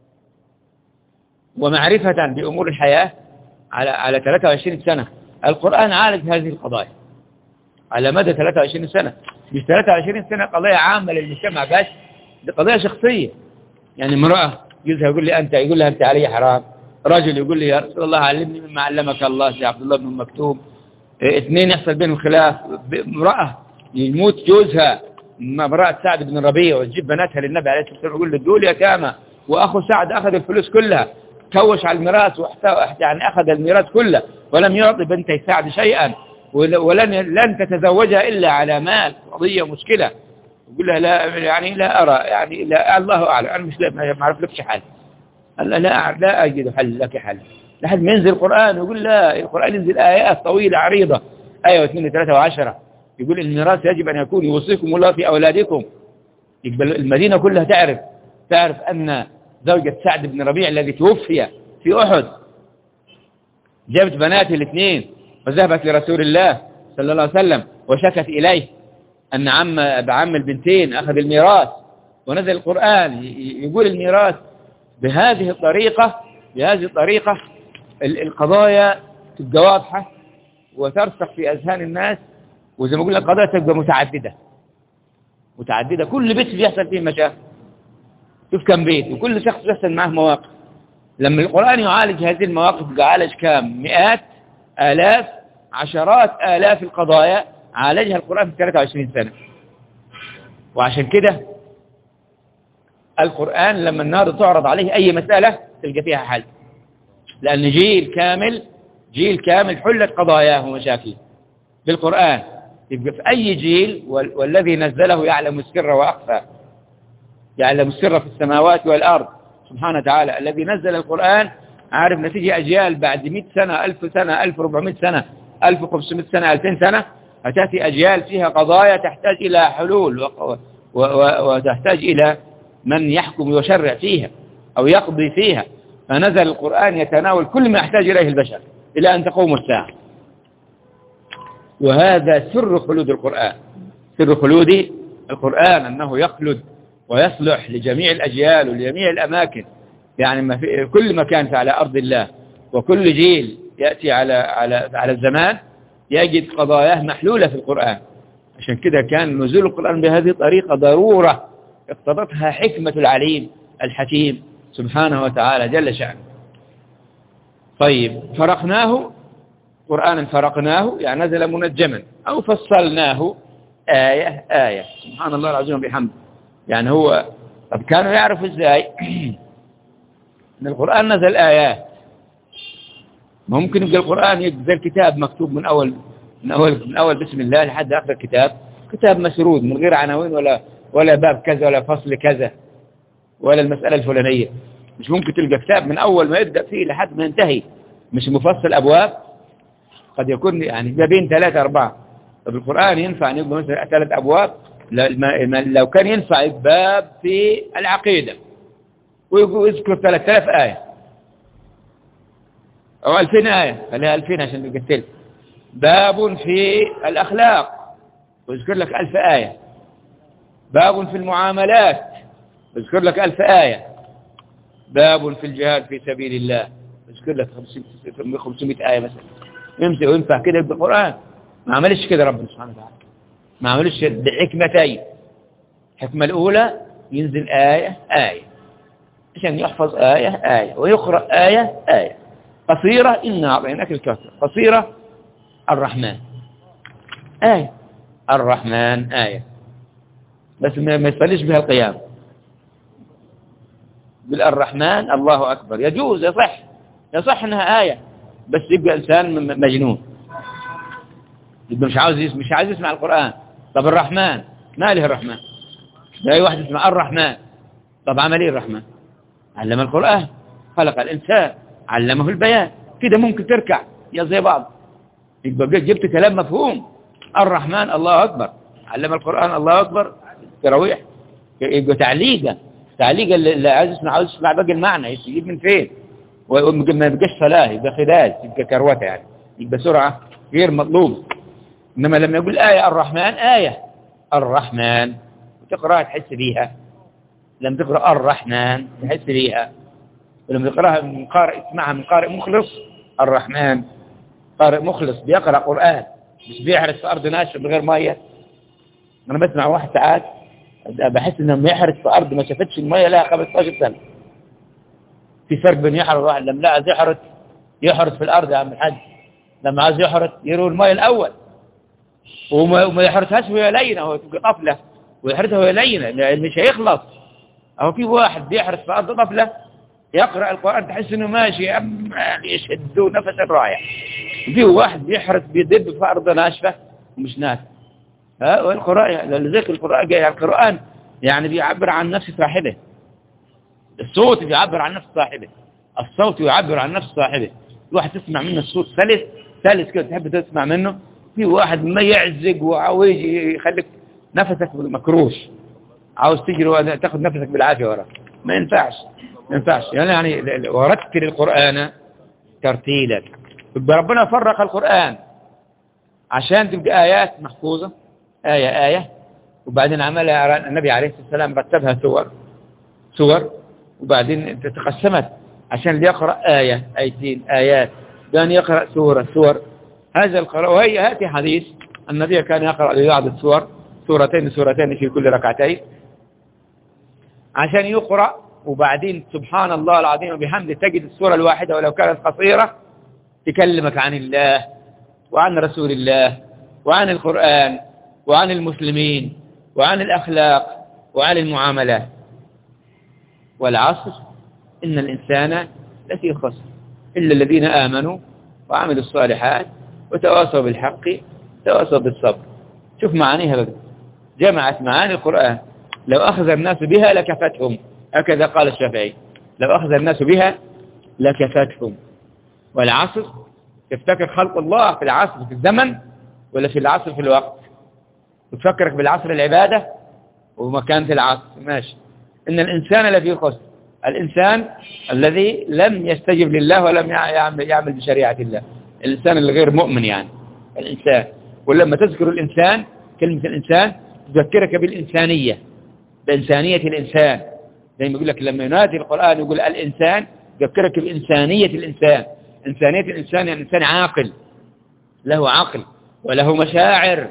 ومعرفة بأمور الحياة على 23 سنة. القرآن عالج هذه القضايا على مدى 23 سنة، مش 23 سنة قضايا عامة للمجتمع بس، دي قضايا شخصية. يعني امرأة جوزها يقول لها أنت علي حرام، رجل يقول لي يا رسول الله علمني مما علمك الله زي عبد الله بن مكتوم، اثنين يحصل بينهم خلاف، امرأة يموت جوزها، امرأة سعد بن الربيع، وتجيب بناتها للنبي عليه الصلاة والسلام يقول له دول يتامى، وأخو سعد أخذ الفلوس كلها، كوش على الميراث يعني أخذ الميراث كله ولم يعطي بنتي سعد شيئا، ولن تتزوجها إلا على مال، قضية مشكلة. يقول لها لا يعني لا أرى يعني لا الله أعلم، أنا مش ما أعرف لك حل. قال لا أجد حل لك حل لحد ما ينزل القرآن. يقول لا، القرآن ينزل آيات طويلة عريضة، آية واثنين وثلاثة وعشرة، يقول الميراث يجب أن يكون يوصيكم الله في أولادكم. يقبل المدينة كلها تعرف أن زوجة سعد بن ربيع الذي توفي في أحد جابت بناتي الاثنين وذهبت لرسول الله صلى الله عليه وسلم وشكت إليه أن بعم البنتين أخذ الميراث، ونزل القرآن يقول الميراث بهذه الطريقة القضايا تبقى واضحة وترسخ في أذهان الناس، وزي ما قلنا القضايا تبقى متعددة، كل بيت بيحصل فيه مشاكل، شوف كم بيت وكل شخص يحصل معه مواقف. لما القرآن يعالج هذه المواقف عالج كام؟ مئات آلاف عشرات آلاف القضايا عالجها القرآن في 23 سنة. وعشان كده القرآن لما النهارده تعرض عليه أي مسألة تلقى فيها حل، لأن جيل كامل حلت قضاياه ومشاكله بالقرآن. يبقى في أي جيل والذي نزله يعلم السر وأخفى، يعلم السر في السماوات والأرض سبحانه وتعالى. الذي نزل القرآن عارف نتيجة أجيال بعد 100 سنة 1000 سنة 1400 سنة 1500 سنة 2000 سنة هتأتي أجيال فيها قضايا تحتاج إلى حلول وتحتاج إلى من يحكم ويشرع فيها أو يقضي فيها. فنزل القرآن يتناول كل ما يحتاج إليه البشر إلى أن تقوم الساعة. وهذا سر خلود القرآن، سر خلود القرآن أنه يخلد ويصلح لجميع الأجيال ولجميع الأماكن، يعني ما في كل مكان على أرض الله، وكل جيل يأتي على الزمان يجد قضاياه محلولة في القرآن. عشان كده كان نزول القرآن بهذه الطريقة ضرورة اقتضتها حكمة العليم الحكيم سبحانه وتعالى جل شأنه. طيب، قرآنا فرقناه يعني نزل منجما، أو فصلناه آية. سبحان الله العظيم وبحمده. يعني هو طب كانوا يعرفوا ازاي ان القرآن نزل آيات؟ ممكن يبقى القرآن زي الكتاب مكتوب من أول بسم الله لحد آخر الكتاب، كتاب مسرود من غير عناوين ولا باب كذا ولا فصل كذا ولا المسألة الفلانية. مش ممكن تلقى كتاب من أول ما يبدأ فيه لحد ما ينتهي مش مفصل أبواب، قد يكون يعني بابين 3 4. طب القرآن ينفع أن يبقى مثلا 3 أبواب؟ لو كان ينفع باب في العقيدة ويذكر 3000 آية أو 2000 آية، خليها 2000 عشان نقتل. باب في الأخلاق ويذكر لك 1000 آية. باب في المعاملات ويذكر لك 1000 آية. باب في الجهاد في سبيل الله ويذكر لك 500 آية مثلا. ينفع كده بالقرآن؟ ما عملش كده ربنا سبحانه وتعالى، ما عملش بحكمتين. الحكمة الأولى ينزل آية عشان يحفظ آية ويقرأ آية قصيرة. إنا أعطيناك الكوثر قصيرة. الرحمن آية بس ما يصليش بها القيام. بالرحمن الله أكبر يجوز يصح إنها آية، بس يبقى إنسان مجنون، يبقى مش عاوز يسمع القرآن. طب الرحمن ما له الرحمن؟ ده أي واحد يسمع الرحمن. طب عمل إيه الرحمن؟ علم القرآن، خلق الإنسان، علمه البيان. كده ممكن تركع يا زي بعض، يبقى جبت كلام مفهوم. الرحمن الله أكبر، علم القرآن الله أكبر. تراويح يبقى تعليقة اللي عايز يسمع باقي المعنى يجيب من فين؟ وما يبقاش صلاة، يبقى خداج، يبقى كروته، يعني يبقى سرعة غير مطلوب. إنما لما يقول آية الرحمن وتقرأها تحس بيها، لما تقرأ الرحمن تحس بيها، ولما تقرأها من قارئ اسمعها من قارئ مخلص. الرحمن قارئ مخلص بيقرأ قرآن، مش بيحرس في أرض ناشفة بغير مية. أنا بسمع واحد ساعات بحس إنه يحرس في أرض ما شافتش المية لها 15 سنة. في فرق بين يحرس واحد لما لا يحرس في الأرض يا عم الحاج، لما عايز يحرث يروي الماء الأول، وما يحرثهاش وهي لينة، هو تبقى طفلة ويحرثها وهي لينة لأن مش هيخلص. أو في واحد بيحرث في أرض طفلة يقرأ القرآن تحس إنه ماشي يشدوا نفس الرايح، وفي واحد بيحرث بيدب في أرض ناشفة ومش نافع. والقرآن لذلك القرآن يعني بيعبر عن نفس صاحبه، الصوت بيعبر عن نفس صاحبه، الصوت يعبر عن نفس صاحبه. واحد تسمع منه الصوت سلس كده تحب تسمع منه، في واحد ما يعزق وعاوز يخليك نفسك مكروش، عاوز تجري وتاخذ نفسك بالعافية وراك، ما ينفعش يعني ورتل القرآن ترتيلا. ربنا فرق القرآن عشان تبقى آيات محفوظة آية، وبعدين عملها النبي عليه الصلاة والسلام رتبها سور، وبعدين تقسمت عشان اللي يقرأ آية آيتين آيات، كان يقرأ سور. هذا القراءة، وهي هاتي حديث النبي كان يقرأ لبعض السور سورتين في كل ركعتين عشان يقرأ، وبعدين سبحان الله العظيم وبحمده تجد السورة الواحدة ولو كانت قصيرة تكلمك عن الله وعن رسول الله وعن القرآن وعن المسلمين وعن الأخلاق وعن المعاملات. والعصر إن الإنسان لفي خسر إلا الذين آمنوا وعملوا الصالحات وتواصوا بالحق وتواصوا بالصبر. شوف معانيها بقى، جمعت معاني القرآن، لو أخذ الناس بها لكفتهم، هكذا قال الشافعي، لو أخذ الناس بها لكفتهم. والعصر تفتكر خلق الله في العصر في الزمن ولا في العصر في الوقت؟ تفكرك بالعصر العبادة ومكان في العصر ماشي. إن الإنسان لفي خسر، الإنسان الذي لم يستجب لله ولم يعمل بشريعة الله، الإنسان الغير مؤمن يعني الإنسان. ولما تذكر الإنسان كلمة الإنسان تذكرك بالإنسانية، بإنسانية الإنسان، زي ما يقول لك لما ينادي القرآن يقول الإنسان يذكرك بإنسانية الإنسان. إنسانية الإنسان يعني إنسان عاقل، له عقل وله مشاعر،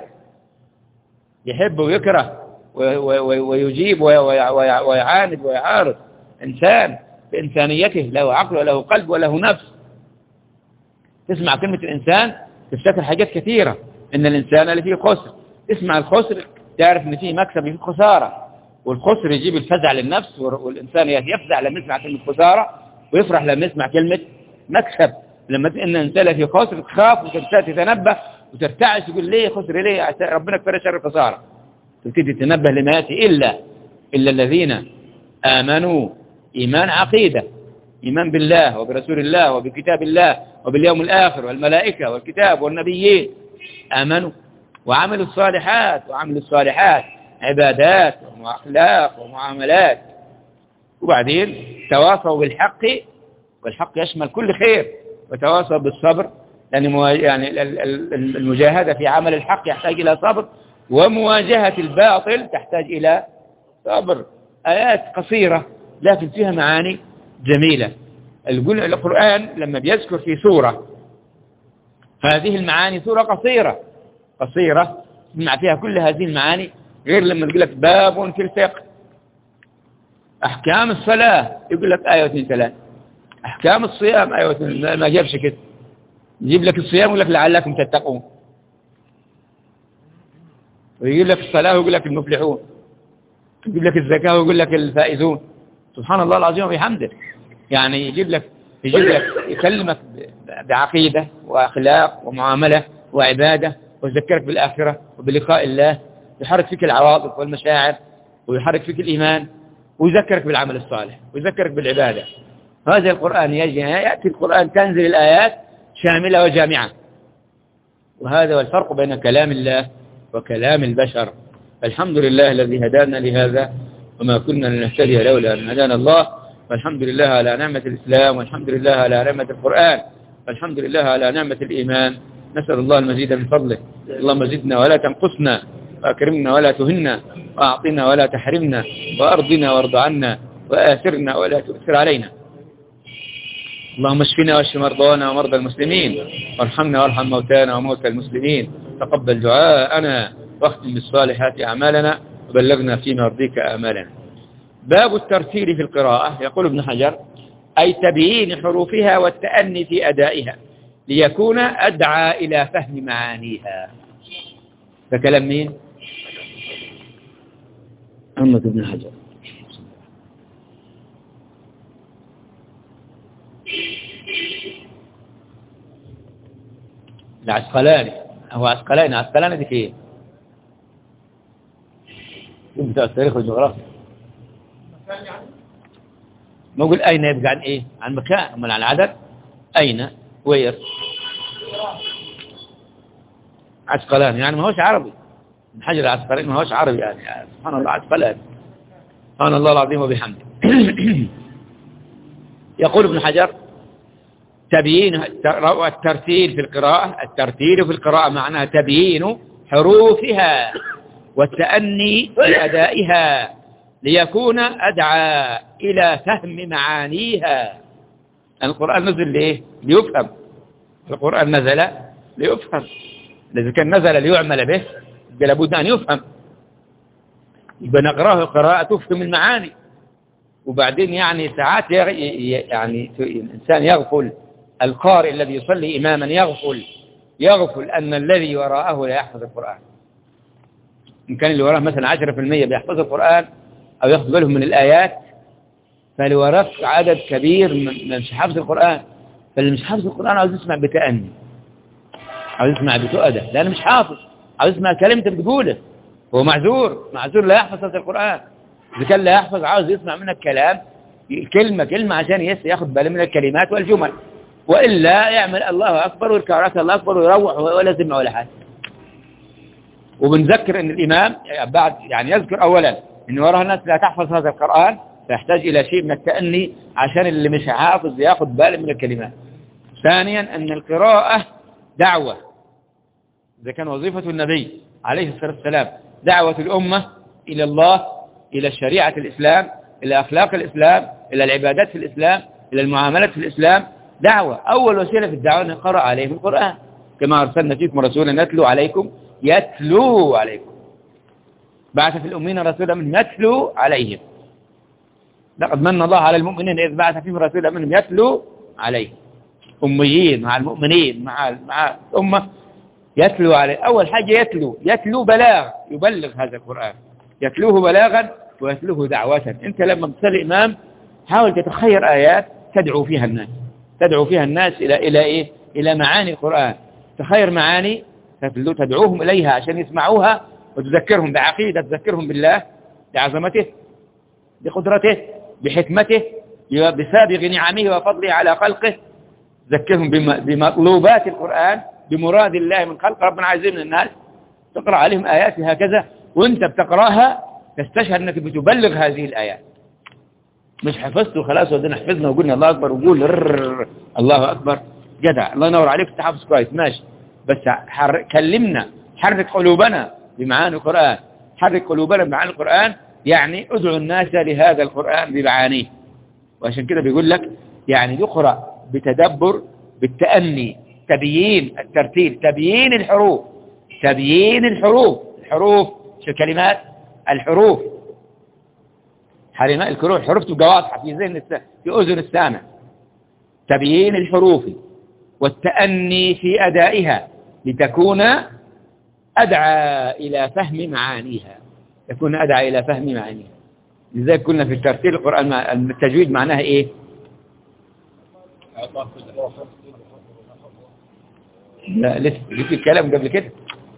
يحب ويكره ويجيب ويعاند ويعارض. إنسان بإنسانيته له عقل وله قلب وله نفس. تسمع كلمة الإنسان تفتكر حاجات كثيرة، إن الإنسان اللي فيه خسر، تسمع الخسر تعرف إن فيه مكسب وفيه خسارة، والخسر يجيب الفزع للنفس، والإنسان يفزع لما يسمع كلمة خسارة ويفرح لما يسمع كلمة مكسب. لما إن الإنسان فيه خسر تخاف وتتنبه وترتعش تقول ليه خسر، ليه ربنا كفر شر الخسارة، تبتدي تنبه لما يأتي إلا الذين آمنوا إيمان عقيدة، إيمان بالله وبرسول الله وبكتاب الله وباليوم الآخر والملائكة والكتاب والنبيين، آمنوا وعملوا الصالحات عبادات وأخلاق ومعاملات. وبعدين تواصوا بالحق، والحق يشمل كل خير، وتواصوا بالصبر، لأن يعني المجاهدة في عمل الحق يحتاج إلى صبر، ومواجهة الباطل تحتاج إلى صبر. آيات قصيرة لكن فيها معاني جميلة. القرآن لما بيذكر في سورة هذه المعاني، سورة قصيرة تسمع فيها كل هذه المعاني، غير لما يقول لك باب في الفقه، أحكام الصلاة يقول لك آية 2 3، أحكام الصيام آية 2، ما جابش كده، يجيب لك الصيام ويقول لك لعلكم تتقون، ويجيب لك الصلاة ويقول لك المفلحون، يجيب لك الزكاة ويقول لك الفائزون. سبحان الله العظيم وبحمده. يعني يجيب لك يكلمك بعقيدة وأخلاق ومعاملة وعبادة، ويذكرك بالآخرة وبلقاء الله، يحرك فيك العواطف والمشاعر، ويحرك فيك الإيمان، ويذكرك بالعمل الصالح، ويذكرك بالعبادة. هذا القرآن يأتي القرآن تنزل الآيات شاملة وجامعة، وهذا هو الفرق بين كلام الله وكلام البشر. الحمد لله الذي هدانا لهذا وما كنا لنهتدي لولا أن هدانا الله. والحمد لله على نعمة الإسلام، والحمد لله على نعمة القرآن، والحمد لله على نعمة الإيمان. نسأل الله المزيد من فضله. اللهم زدنا ولا تنقصنا، وأكرمنا ولا تهنا، وأعطنا ولا تحرمنا، وأرضنا وارض عنا، وآثرنا ولا تؤثر علينا. اللهم اشفنا واشف مرضانا ومرضى المسلمين، وارحمنا وارحم موتانا وموتى المسلمين. تقبل دعاءنا، واختم بالصالحات أعمالنا، وبلغنا فيما يرضيك آمالنا. باب الترتيل في القراءة. يقول ابن حجر: أي تبيين حروفها والتأني في أدائها، ليكون أدعى إلى فهم معانيها. فكلام مين؟ محمد بن حجر. العسقلاني، هو عسقلاني دي فين؟ بتاع التاريخ والجغرافيا. نقول أين يبقى عن إيه؟ عن مكان، أما عن العدد أين وير. عسقلاني يعني ما هوش عربي، ابن حجر العسقلاني ما هوش عربي يعني سبحان الله. عسقلاني سبحان الله العظيم وبحمده. يقول ابن حجر: تبيين الترتيل في القراءة، الترتيل في القراءة معناها تبيين حروفها والتأني في أدائها ليكون أدعى إلى فهم معانيها. القرآن نزل ليه؟ ليفهم. القرآن نزل ليفهم. إذا كان نزل ليعمل به لابد أن يفهم. يبقى نقرأه قراءة تفهم المعاني. وبعدين يعني ساعات يعني الإنسان يغفل، القارئ الذي يصلي إماما يغفل أن الذي وراءه لا يحفظ القرآن. إن كان اللي وراه مثلا 10% بيحفظ القرآن أو ياخذ بالهم من الآيات، فاللي وراه عدد كبير من مش حافظ القرآن. فاللي مش حافظ القرآن عاوز يسمع بتأني، عاوز يسمع بتؤدة، لأنه مش حافظ، عاوز يسمع كلمة بتقوله. هو معذور لا يحفظ هذا القرآن. إذا كان لا يحفظ عاوز يسمع منك كلام كلمة عشان ياخذ باله من الكلمات والجمل، وإلا يعمل الله أكبر ويركع الله أكبر ويروح ولا يسمع ولا حاجة. وبنذكر أن الإمام بعد يعني يذكر أولا أن وراء الناس لا تحفظ هذا القرآن، فيحتاج إلى شيء من التأني عشان اللي مش حافظ ياخذ باله من الكلمات. ثانيا أن القراءة دعوة، إذا كان وظيفة النبي عليه الصلاة والسلام دعوة الأمة إلى الله، إلى شريعة الإسلام، إلى أخلاق الإسلام، إلى العبادات في الإسلام، إلى المعاملات في الإسلام، دعوة. أول وسيلة في الدعوة أن نقرأ عليهم القرآن، كما أرسلنا فيكم رسولا يتلو عليكم. بعث في الأمين رسولا منهم يتلو عليهم. لقد من الله على المؤمنين إذ بعث فيهم رسولا منهم يتلو عليهم. أميين مع المؤمنين مع الأمة يتلو عليه. أول حاجة يتلو بلاغ، يبلغ هذا القرآن، يتلوه بلاغا ويتلوه دعوة. أنت لما تصلي إمام حاول تتخير آيات تدعو فيها الناس إلى إيه؟ إلى معاني القرآن. تخير معاني تدعوهم إليها عشان يسمعوها وتذكرهم بعقيدة، تذكرهم بالله، بعظمته، بقدرته، بحكمته، بسابغ نعمه وفضله على خلقه. تذكرهم بمطلوبات القرآن، بمراد الله من خلق ربنا عايزين من الناس. تقرأ عليهم آيات هكذا، وانت بتقرأها تستشهد انك بتبلغ هذه الآيات. مش حفظت وخلاص ودينا حفظنا وقلنا الله أكبر وقول الله أكبر جدع الله ينور عليك تحفظ كويس ماشي، بس كلمنا، حرك قلوبنا بمعاني القرآن. حرك قلوبنا بمعاني القرآن يعني ادعو الناس لهذا القرآن بمعانيه. وعشان كده بيقول لك يعني يقرأ بتدبر، بالتأني، تبيين الترتيل، تبيين الحروف شو كلمات الحروف، الحروف تبقى واضحة في ذهن في أذن السامع. تبيين الحروف والتأني في أدائها لتكون أدعى إلى فهم معانيها، لذلك قلنا في الترتيل القرآن التجويد معناها إيه؟ لا لسه جبت الكلام قبل كده.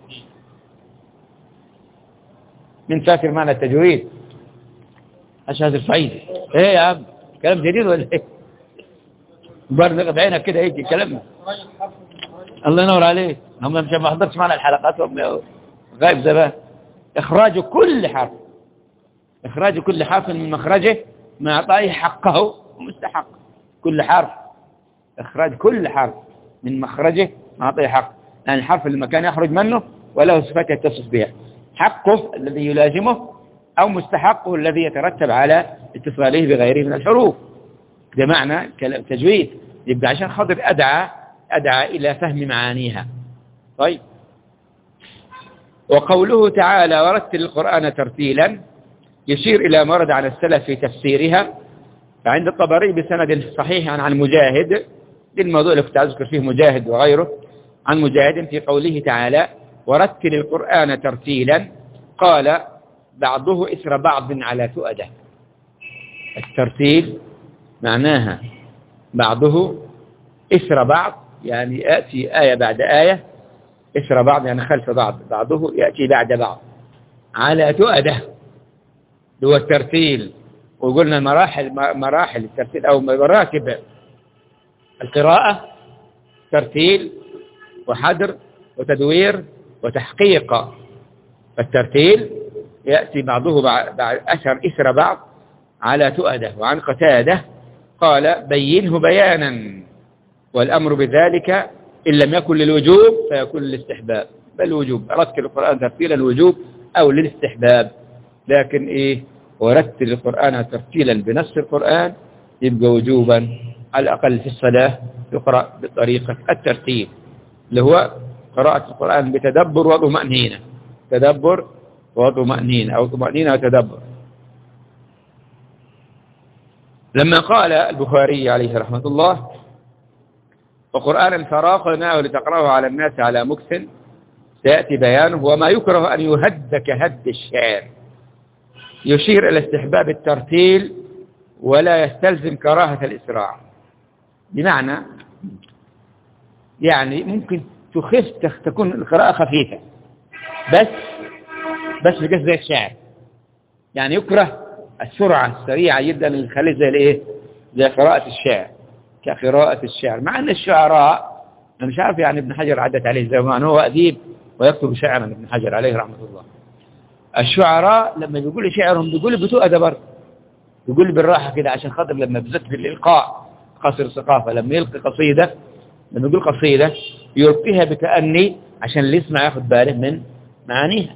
من فاكر معنى التجويد؟ أشهد الفعيد ايه يا عم كلام جديد ولا ايه؟ برنغ بعينك كده يجي كلامنا. الله ينور عليك. هم مش ما حضرتش معنا الحلقات غايب زمان. إخراج كل حرف من مخرجه ما أعطاه حقه ومستحق. كل حرف، إخراج كل حرف من مخرجه ما أعطاه حق، يعني الحرف اللي مكان يخرج منه وله صفات يتصف بها، حقه الذي يلازمه أو مستحقه الذي يترتب على اتصاله بغيره من الحروف. ده معنى تجويد. يبقى عشان خاطر أدعى إلى فهم معانيها. طيب، وقوله تعالى ورتل القرآن ترتيلا يشير إلى ما ورد عن السلف في تفسيرها. فعند الطبري بسند صحيح عن مجاهد دي الموضوع اللي كنت أذكر فيه مجاهد وغيره، عن مجاهد في قوله تعالى ورتل القرآن ترتيلا، قال بعضه إثر بعض على تؤده. الترتيل معناها بعضه إثر بعض، يعني يأتي آية بعد آية، إثر بعض يعني خلف بعض، بعضه يأتي بعد بعض على تؤده، هو الترتيل. وقلنا مراحل الترتيل أو مراتب القراءة: ترتيل وحدر وتدوير وتحقيق. فالترتيل يأتي بعضه بعد إثر بعض على تؤده. وعن قتادة قال بينه بيانا، والأمر بذلك إن لم يكن للوجوب فيكون للاستحباب، بل وجوب. رتل القرآن ترتيلا الوجوب أو للاستحباب، لكن ورتل القرآن ترتيلا بنص القرآن يبقى وجوبا، على الأقل في الصلاة يقرأ بطريقة الترتيل، اللي هو قراءة القرآن بتدبر وطمأنينة، تدبر وطمأنينة أو طمأنينة وتدبر. لما قال البخاري عليه رحمة الله وقرآنا فرقناه لتقرأه على الناس على مكث، سيأتي بيانه. وما يكره أن يهد كهد الشعر، يشير إلى استحباب الترتيل ولا يستلزم كراهة الإسراع. بمعنى يعني ممكن تكون القراءة خفيفة بس بقصد زي الشعر، يعني يكره السرعة السريعة جدا اللي تخليه زي قراءة الشعر، كقراءة الشعر. مع أن الشعراء أنا مش عارف يعني ابن حجر عدت عليه زي ما هو أديب ويكتب شعرا، ابن حجر عليه رحمة الله. الشعراء لما بيقول شعرهم بيقول بتؤدى برضه، بيقول بالراحة كده، عشان خاطر لما بزت في الإلقاء قصر الثقافة، لما يلقي قصيدة، لما يقول قصيدة يلقيها بتأني عشان اللي يسمع ياخد باله من معانيها.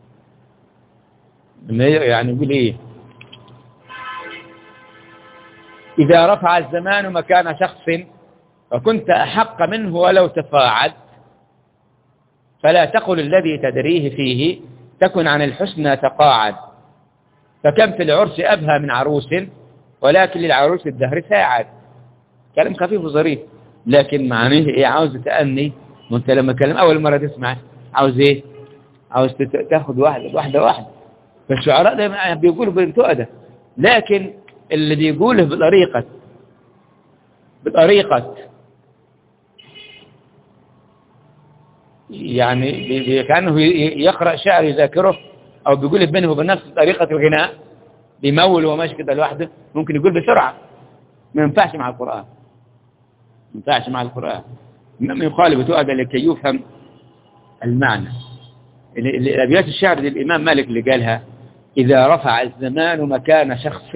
يعني يقول إذا رفع الزمان مكان شخص وكنت أحق منه ولو تفاعد، فلا تقل الذي تدريه فيه تكن عن الحسنى تقاعد، فكم في العرس أبهى من عروس ولكن للعروس الدهر ساعد. كلام خفيف وظريف، لكن معنيه عاوز تأني. وانت لما كلام أول مرة تسمع عاوز عاوز تاخد واحدة. فالشعراء دائما بيقولوا بتؤدى، لكن اللي بيقوله بطريقة يعني كأنه يقرأ شعر يذاكره، أو بيقوله بينه وبين نفسه طريقة الغناء، بيمول وماشي كده لوحده، ممكن يقول بسرعة، ما ينفعش مع القرآن، ما يقال بتؤدى لكي يفهم المعنى. الأبيات الشعر للإمام مالك اللي قالها: إذا رفع الزمان مكان شخص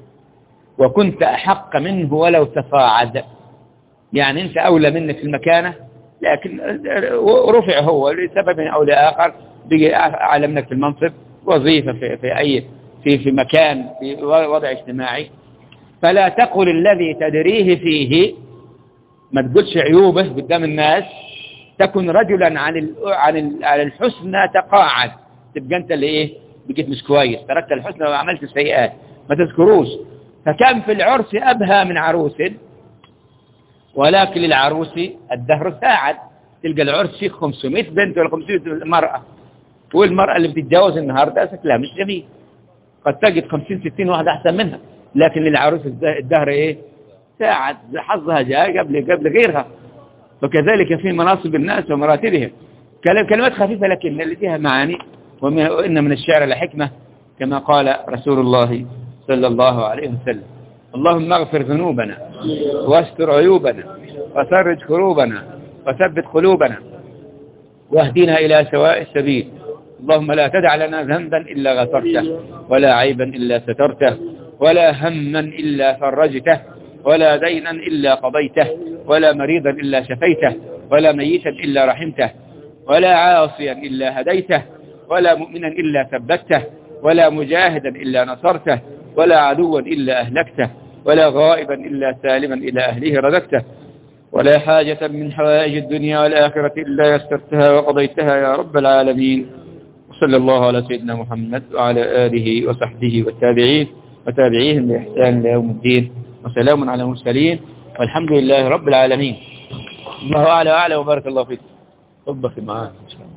وكنت أحق منه ولو تفاعد، يعني أنت أولى منك في المكانة، لكن رفع هو لسبب أو لآخر، بقي أعلى منك في المنصب، وظيفة في مكان، في وضع اجتماعي. فلا تقل الذي تدريه فيه، ما تقولش عيوبه قدام الناس، تكن رجلا عن الحسنى تقاعد، تبقى أنت اللي بقيت مش كويس، تركت الحسنى وعملت السيئات، ما تذكروش. فكم في العرس أبهى من عروس ولكن للعروس الدهر ساعد. تلقى العرس فيه 500 بنت ولا 500 مرأة، والمرأة اللي بتتجوز النهاردة شكلها مش جميل، قد تجد 50-60 واحد أحسن منها، لكن للعروس الدهر ساعد، حظها جاء قبل غيرها. وكذلك في مناصب الناس ومراتبهم. كلمات خفيفة لكن اللي فيها معاني. وإن من الشعر لحكمة، كما قال رسول الله صلى الله عليه وسلم: اللهم اغفر ذنوبنا واستر عيوبنا وفرج كروبنا وثبت قلوبنا واهدنا إلى سواء السبيل. اللهم لا تدع لنا ذنبا إلا غفرته، ولا عيبا إلا سترته، ولا هما إلا فرجته، ولا دينا إلا قضيته، ولا مريضا إلا شفيته، ولا ميتا إلا رحمته، ولا عاصيا إلا هديته، ولا مؤمنا إلا ثبته، ولا مجاهدا إلا نصرته، ولا عدوا إلا أهلكته، ولا غائبا إلا سالما إلى أهله رددته، ولا حاجة من حوائج الدنيا والآخرة إلا يسرتها وقضيتها يا رب العالمين. وصلى الله على سيدنا محمد وعلى آله وصحبه والتابعين وتابعيهم بإحسان إلى يوم الدين، وسلام على المرسلين، والحمد لله رب العالمين. الله أعلى وأعلى وبارك الله فيك. طبخي معاك إن شاء الله.